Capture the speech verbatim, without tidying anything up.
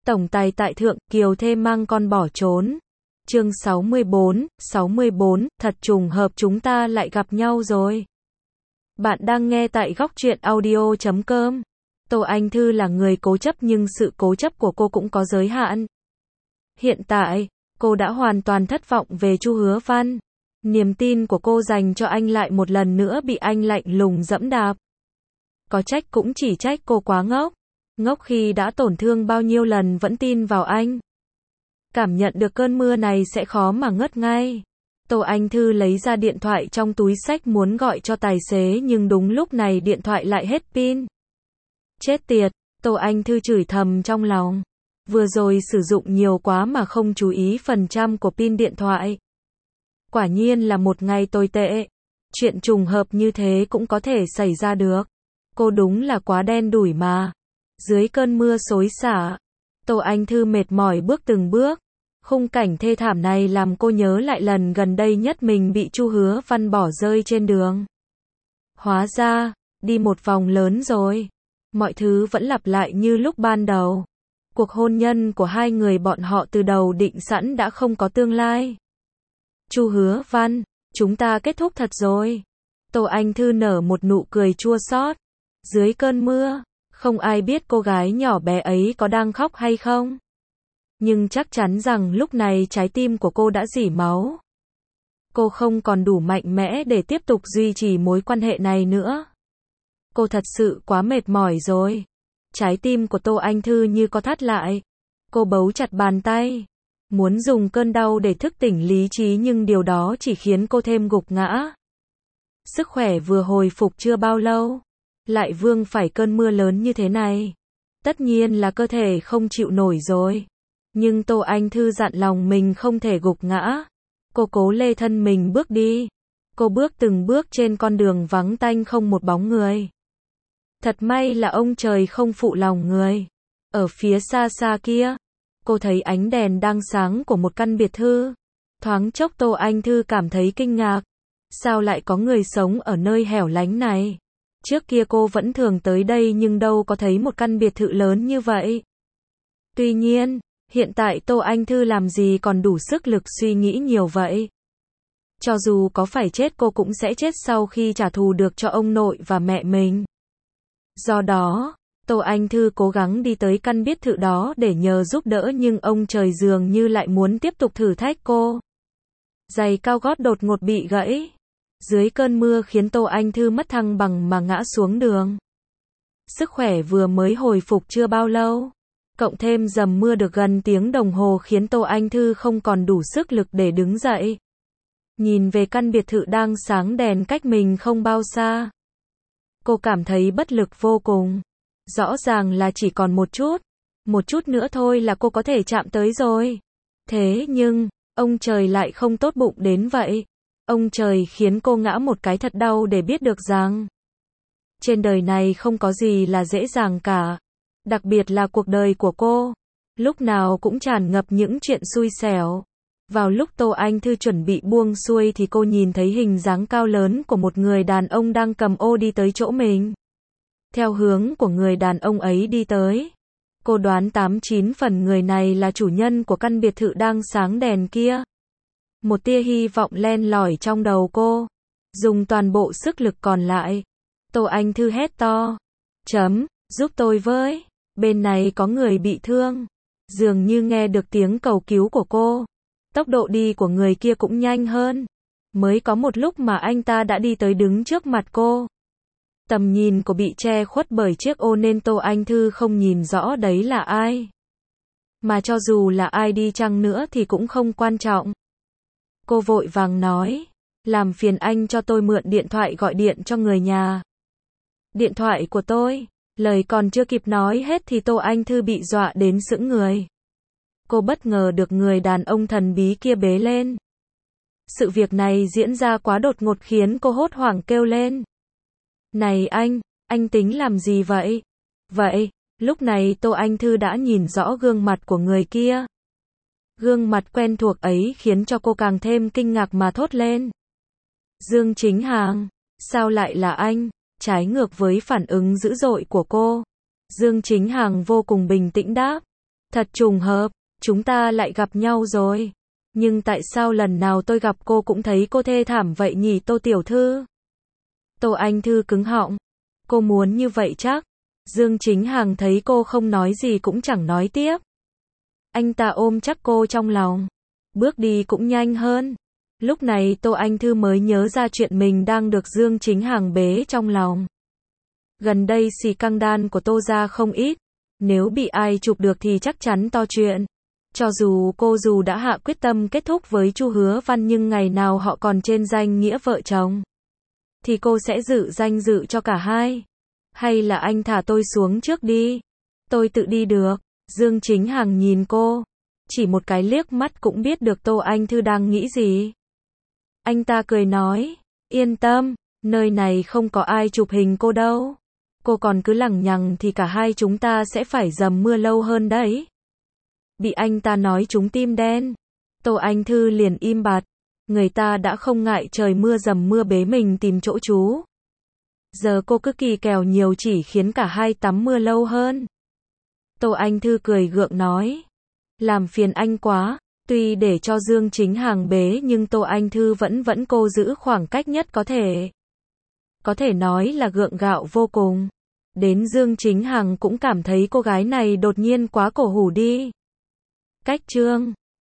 Tổng tài tại thượng, Kiều thê mang con bỏ trốn. Chương sáu mươi bốn, sáu mươi bốn, thật trùng hợp chúng ta lại gặp nhau rồi. Bạn đang nghe tại góc truyện audio chấm com. Tô Anh Thư là người cố chấp nhưng sự cố chấp của cô cũng có giới hạn. Hiện tại, cô đã hoàn toàn thất vọng về Chu Hứa Văn. Niềm tin của cô dành cho anh lại một lần nữa bị anh lạnh lùng dẫm đạp. Có trách cũng chỉ trách cô quá ngốc. Ngốc khi đã tổn thương bao nhiêu lần vẫn tin vào anh. Cảm nhận được cơn mưa này sẽ khó mà ngất ngay. Tô Anh Thư lấy ra điện thoại trong túi xách muốn gọi cho tài xế nhưng đúng lúc này điện thoại lại hết pin. Chết tiệt, Tô Anh Thư chửi thầm trong lòng. Vừa rồi sử dụng nhiều quá mà không chú ý phần trăm của pin điện thoại. Quả nhiên là một ngày tồi tệ. Chuyện trùng hợp như thế cũng có thể xảy ra được. Cô đúng là quá đen đủi mà. Dưới cơn mưa xối xả, Tô Anh Thư mệt mỏi bước từng bước. Khung cảnh thê thảm này làm cô nhớ lại lần gần đây nhất mình bị Chu Hứa Văn bỏ rơi trên đường. Hóa ra, đi một vòng lớn rồi. Mọi thứ vẫn lặp lại như lúc ban đầu. Cuộc hôn nhân của hai người bọn họ từ đầu định sẵn đã không có tương lai. Chu Hứa Văn, chúng ta kết thúc thật rồi. Tô Anh Thư nở một nụ cười chua xót. Dưới cơn mưa, không ai biết cô gái nhỏ bé ấy có đang khóc hay không. Nhưng chắc chắn rằng lúc này trái tim của cô đã rỉ máu. Cô không còn đủ mạnh mẽ để tiếp tục duy trì mối quan hệ này nữa. Cô thật sự quá mệt mỏi rồi. Trái tim của Tô Anh Thư như có thắt lại. Cô bấu chặt bàn tay. Muốn dùng cơn đau để thức tỉnh lý trí nhưng điều đó chỉ khiến cô thêm gục ngã. Sức khỏe vừa hồi phục chưa bao lâu. Lại vương phải cơn mưa lớn như thế này. Tất nhiên là cơ thể không chịu nổi rồi. Nhưng Tô Anh Thư dặn lòng mình không thể gục ngã. Cô cố lê thân mình bước đi. Cô bước từng bước trên con đường vắng tanh không một bóng người. Thật may là ông trời không phụ lòng người. Ở phía xa xa kia, cô thấy ánh đèn đang sáng của một căn biệt thự. Thoáng chốc Tô Anh Thư cảm thấy kinh ngạc. Sao lại có người sống ở nơi hẻo lánh này? Trước kia cô vẫn thường tới đây nhưng đâu có thấy một căn biệt thự lớn như vậy. Tuy nhiên, hiện tại Tô Anh Thư làm gì còn đủ sức lực suy nghĩ nhiều vậy. Cho dù có phải chết cô cũng sẽ chết sau khi trả thù được cho ông nội và mẹ mình. Do đó, Tô Anh Thư cố gắng đi tới căn biệt thự đó để nhờ giúp đỡ nhưng ông trời dường như lại muốn tiếp tục thử thách cô. Giày cao gót đột ngột bị gãy. Dưới cơn mưa khiến Tô Anh Thư mất thăng bằng mà ngã xuống đường. Sức khỏe vừa mới hồi phục chưa bao lâu. Cộng thêm dầm mưa được gần tiếng đồng hồ khiến Tô Anh Thư không còn đủ sức lực để đứng dậy. Nhìn về căn biệt thự đang sáng đèn cách mình không bao xa. Cô cảm thấy bất lực vô cùng. Rõ ràng là chỉ còn một chút. Một chút nữa thôi là cô có thể chạm tới rồi. Thế nhưng, ông trời lại không tốt bụng đến vậy. Ông trời khiến cô ngã một cái thật đau để biết được rằng trên đời này không có gì là dễ dàng cả. Đặc biệt là cuộc đời của cô. Lúc nào cũng tràn ngập những chuyện xui xẻo. Vào lúc Tô Anh Thư chuẩn bị buông xuôi thì cô nhìn thấy hình dáng cao lớn của một người đàn ông đang cầm ô đi tới chỗ mình. Theo hướng của người đàn ông ấy đi tới, cô đoán tám chín phần người này là chủ nhân của căn biệt thự đang sáng đèn kia. Một tia hy vọng len lỏi trong đầu cô. Dùng toàn bộ sức lực còn lại. Tô Anh Thư hét to. Chấm, giúp tôi với. Bên này có người bị thương. Dường như nghe được tiếng cầu cứu của cô. Tốc độ đi của người kia cũng nhanh hơn. Mới có một lúc mà anh ta đã đi tới đứng trước mặt cô. Tầm nhìn của bị che khuất bởi chiếc ô nên Tô Anh Thư không nhìn rõ đấy là ai. Mà cho dù là ai đi chăng nữa thì cũng không quan trọng. Cô vội vàng nói, làm phiền anh cho tôi mượn điện thoại gọi điện cho người nhà. Điện thoại của tôi, lời còn chưa kịp nói hết thì Tô Anh Thư bị dọa đến sững người. Cô bất ngờ được người đàn ông thần bí kia bế lên. Sự việc này diễn ra quá đột ngột khiến cô hốt hoảng kêu lên. Này anh, anh tính làm gì vậy? Vậy, lúc này Tô Anh Thư đã nhìn rõ gương mặt của người kia. Gương mặt quen thuộc ấy khiến cho cô càng thêm kinh ngạc mà thốt lên. Dương Chính Hàng, sao lại là anh? Trái ngược với phản ứng dữ dội của cô, Dương Chính Hàng vô cùng bình tĩnh đáp. Thật trùng hợp, chúng ta lại gặp nhau rồi. Nhưng tại sao lần nào tôi gặp cô cũng thấy cô thê thảm vậy nhỉ Tô tiểu thư? Tô Anh Thư cứng họng. Cô muốn như vậy chắc? Dương Chính Hằng thấy cô không nói gì cũng chẳng nói tiếp. Anh ta ôm chắc cô trong lòng. Bước đi cũng nhanh hơn. Lúc này Tô Anh Thư mới nhớ ra chuyện mình đang được Dương Chính Hằng bế trong lòng. Gần đây xì căng đan của Tô ra không ít. Nếu bị ai chụp được thì chắc chắn to chuyện. Cho dù cô dù đã hạ quyết tâm kết thúc với Chu Hứa Văn nhưng ngày nào họ còn trên danh nghĩa vợ chồng, thì cô sẽ giữ danh dự cho cả hai. Hay là anh thả tôi xuống trước đi. Tôi tự đi được. Dương Chính Hằng nhìn cô. Chỉ một cái liếc mắt cũng biết được Tô Anh Thư đang nghĩ gì. Anh ta cười nói. Yên tâm, nơi này không có ai chụp hình cô đâu. Cô còn cứ lằng nhằng thì cả hai chúng ta sẽ phải dầm mưa lâu hơn đấy. Bị anh ta nói trúng tim đen. Tô Anh Thư liền im bặt. Người ta đã không ngại trời mưa dầm mưa bế mình tìm chỗ trú. Giờ cô cứ kỳ kèo nhiều chỉ khiến cả hai tắm mưa lâu hơn. Tô Anh Thư cười gượng nói. Làm phiền anh quá. Tuy để cho Dương Chính Hằng bế nhưng Tô Anh Thư vẫn vẫn cô giữ khoảng cách nhất có thể. Có thể nói là gượng gạo vô cùng. Đến Dương Chính Hằng cũng cảm thấy cô gái này đột nhiên quá cổ hủ đi. Cách chương